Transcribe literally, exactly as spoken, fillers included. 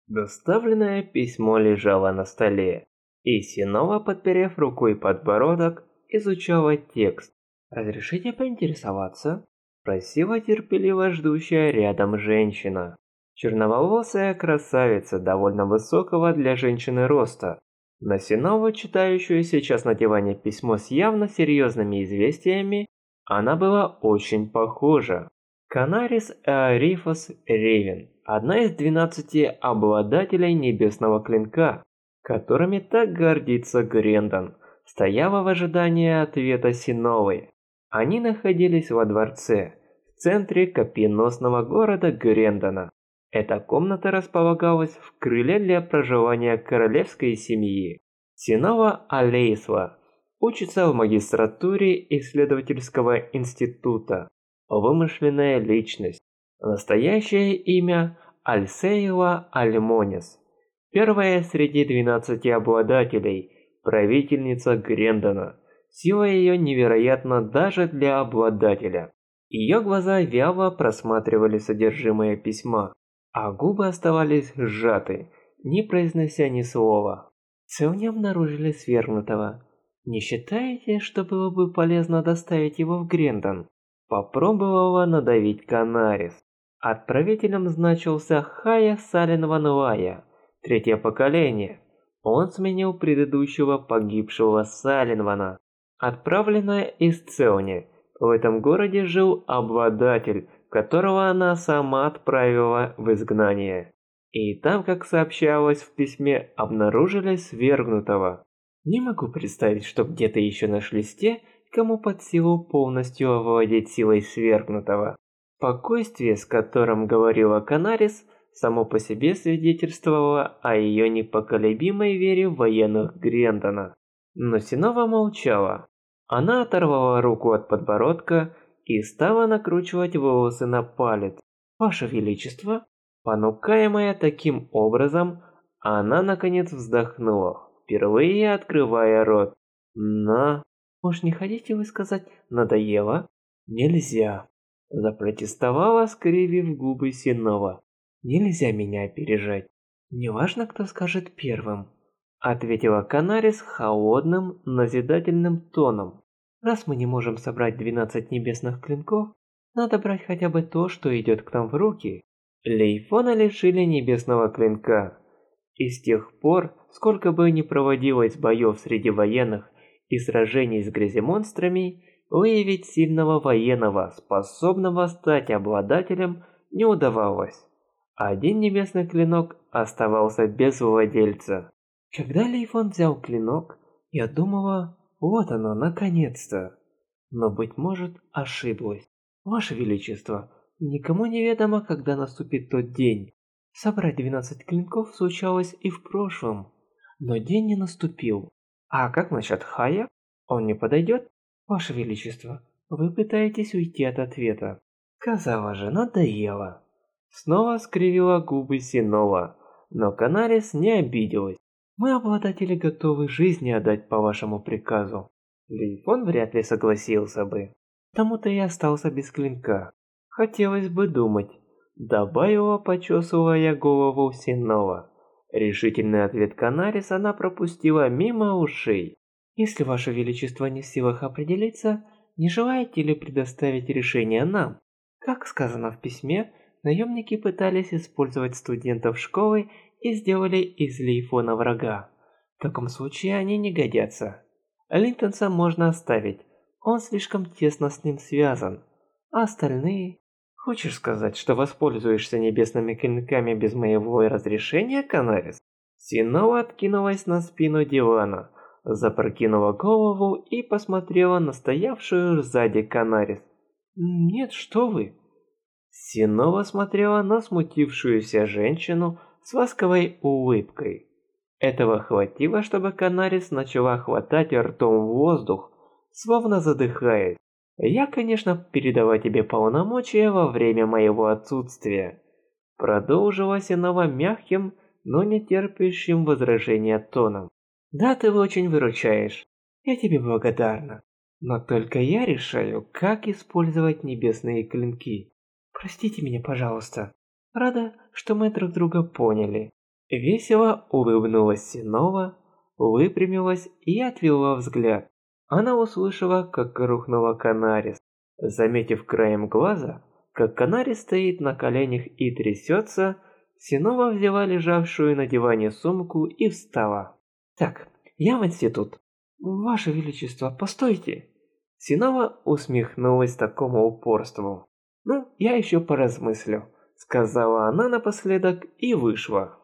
Доставленное письмо лежало на столе, и Синова, подперев рукой подбородок, изучала текст. «Разрешите поинтересоваться?» – просила терпеливо ждущая рядом женщина. Черноволосая красавица довольно высокого для женщины роста. На Синову, читающую сейчас на диване письмо с явно серьезными известиями, она была очень похожа. Канарис Эарифос Ревен, одна из двенадцати обладателей Небесного Клинка, которыми так гордится Грендон, стояла в ожидании ответа Синовой. Они находились во дворце, в центре копьеносного города Грендона. Эта комната располагалась в крыле для проживания королевской семьи. Синова Алейсва учится в магистратуре исследовательского института. Вымышленная личность. Настоящее имя Альсеева Альмонис. Первая среди двенадцати обладателей, правительница Грендона. Сила ее невероятна даже для обладателя. Ее глаза вяло просматривали содержимое письма, а губы оставались сжаты, не произнося ни слова. Сегодня обнаружили свергнутого. Не считаете, что было бы полезно доставить его в Грендон? Попробовала надавить Канарис. Отправителем значился Хая Саленван-Лая, третье поколение. Он сменил предыдущего погибшего Саленвана. Отправленная из Целни. В этом городе жил обладатель, которого она сама отправила в изгнание. И там, как сообщалось в письме, обнаружили свергнутого. Не могу представить, что где-то еще нашлись те, кому под силу полностью овладеть силой свергнутого. Спокойствие, с которым говорила Канарис, само по себе свидетельствовало о ее непоколебимой вере в военных Грендона. Но Синова молчала. Она оторвала руку от подбородка и стала накручивать волосы на палец. «Ваше Величество!» Понукаемая таким образом, она наконец вздохнула, впервые открывая рот. «На...» «Уж не хотите вы сказать, надоело?» «Нельзя!» Запротестовала, скривив губы Синова. «Нельзя меня опережать. Неважно, кто скажет первым», ответила Канарис холодным, назидательным тоном. «Раз мы не можем собрать двенадцать небесных клинков, надо брать хотя бы то, что идет к нам в руки». Лейфона лишили небесного клинка. И с тех пор, сколько бы ни проводилось боев среди военных и сражений с гряземонстрами, выявить сильного военного, способного стать обладателем, не удавалось. Один небесный клинок оставался без владельца. Когда Лейфон взял клинок, я думала, вот оно, наконец-то. Но, быть может, ошиблась. Ваше Величество, никому не ведомо, когда наступит тот день. Собрать двенадцать клинков случалось и в прошлом, но день не наступил. А как насчет Хая? Он не подойдет? Ваше Величество, вы пытаетесь уйти от ответа. Сказала же, надоело. Снова скривила губы Синова, но Канарис не обиделась. Мы, обладатели, готовы жизни отдать по вашему приказу. Лейфон вряд ли согласился бы. Тому-то и остался без клинка. Хотелось бы думать, добавила, почесывая голову Синова. Решительный ответ Канарис она пропустила мимо ушей. Если ваше величество не в силах определиться, не желаете ли предоставить решение нам? Как сказано в письме, наемники пытались использовать студентов школы и сделали из Лейфона врага. В таком случае они не годятся. Линтонса можно оставить, он слишком тесно с ним связан. А остальные... Хочешь сказать, что воспользуешься небесными клинками без моего разрешения, Канарис? Синова откинулась на спину дивана, запрокинула голову и посмотрела на стоявшую сзади Канарис. «Нет, что вы!» Синова смотрела на смутившуюся женщину с ласковой улыбкой. Этого хватило, чтобы Канарис начала хватать ртом воздух, словно задыхаясь. «Я, конечно, передала тебе полномочия во время моего отсутствия», продолжила Синова мягким, но не терпящим возражения тоном. «Да, ты очень выручаешь. Я тебе благодарна. Но только я решаю, как использовать небесные клинки. Простите меня, пожалуйста. Рада, что мы друг друга поняли. Весело улыбнулась Синова, выпрямилась и отвела взгляд. Она услышала, как рухнула Канарис. Заметив краем глаза, как Канарис стоит на коленях и трясется, Синова взяла лежавшую на диване сумку и встала. «Так, я в институт. Ваше Величество, постойте!» Синова усмехнулась такому упорству. «Ну, я еще поразмыслю», — сказала она напоследок и вышла.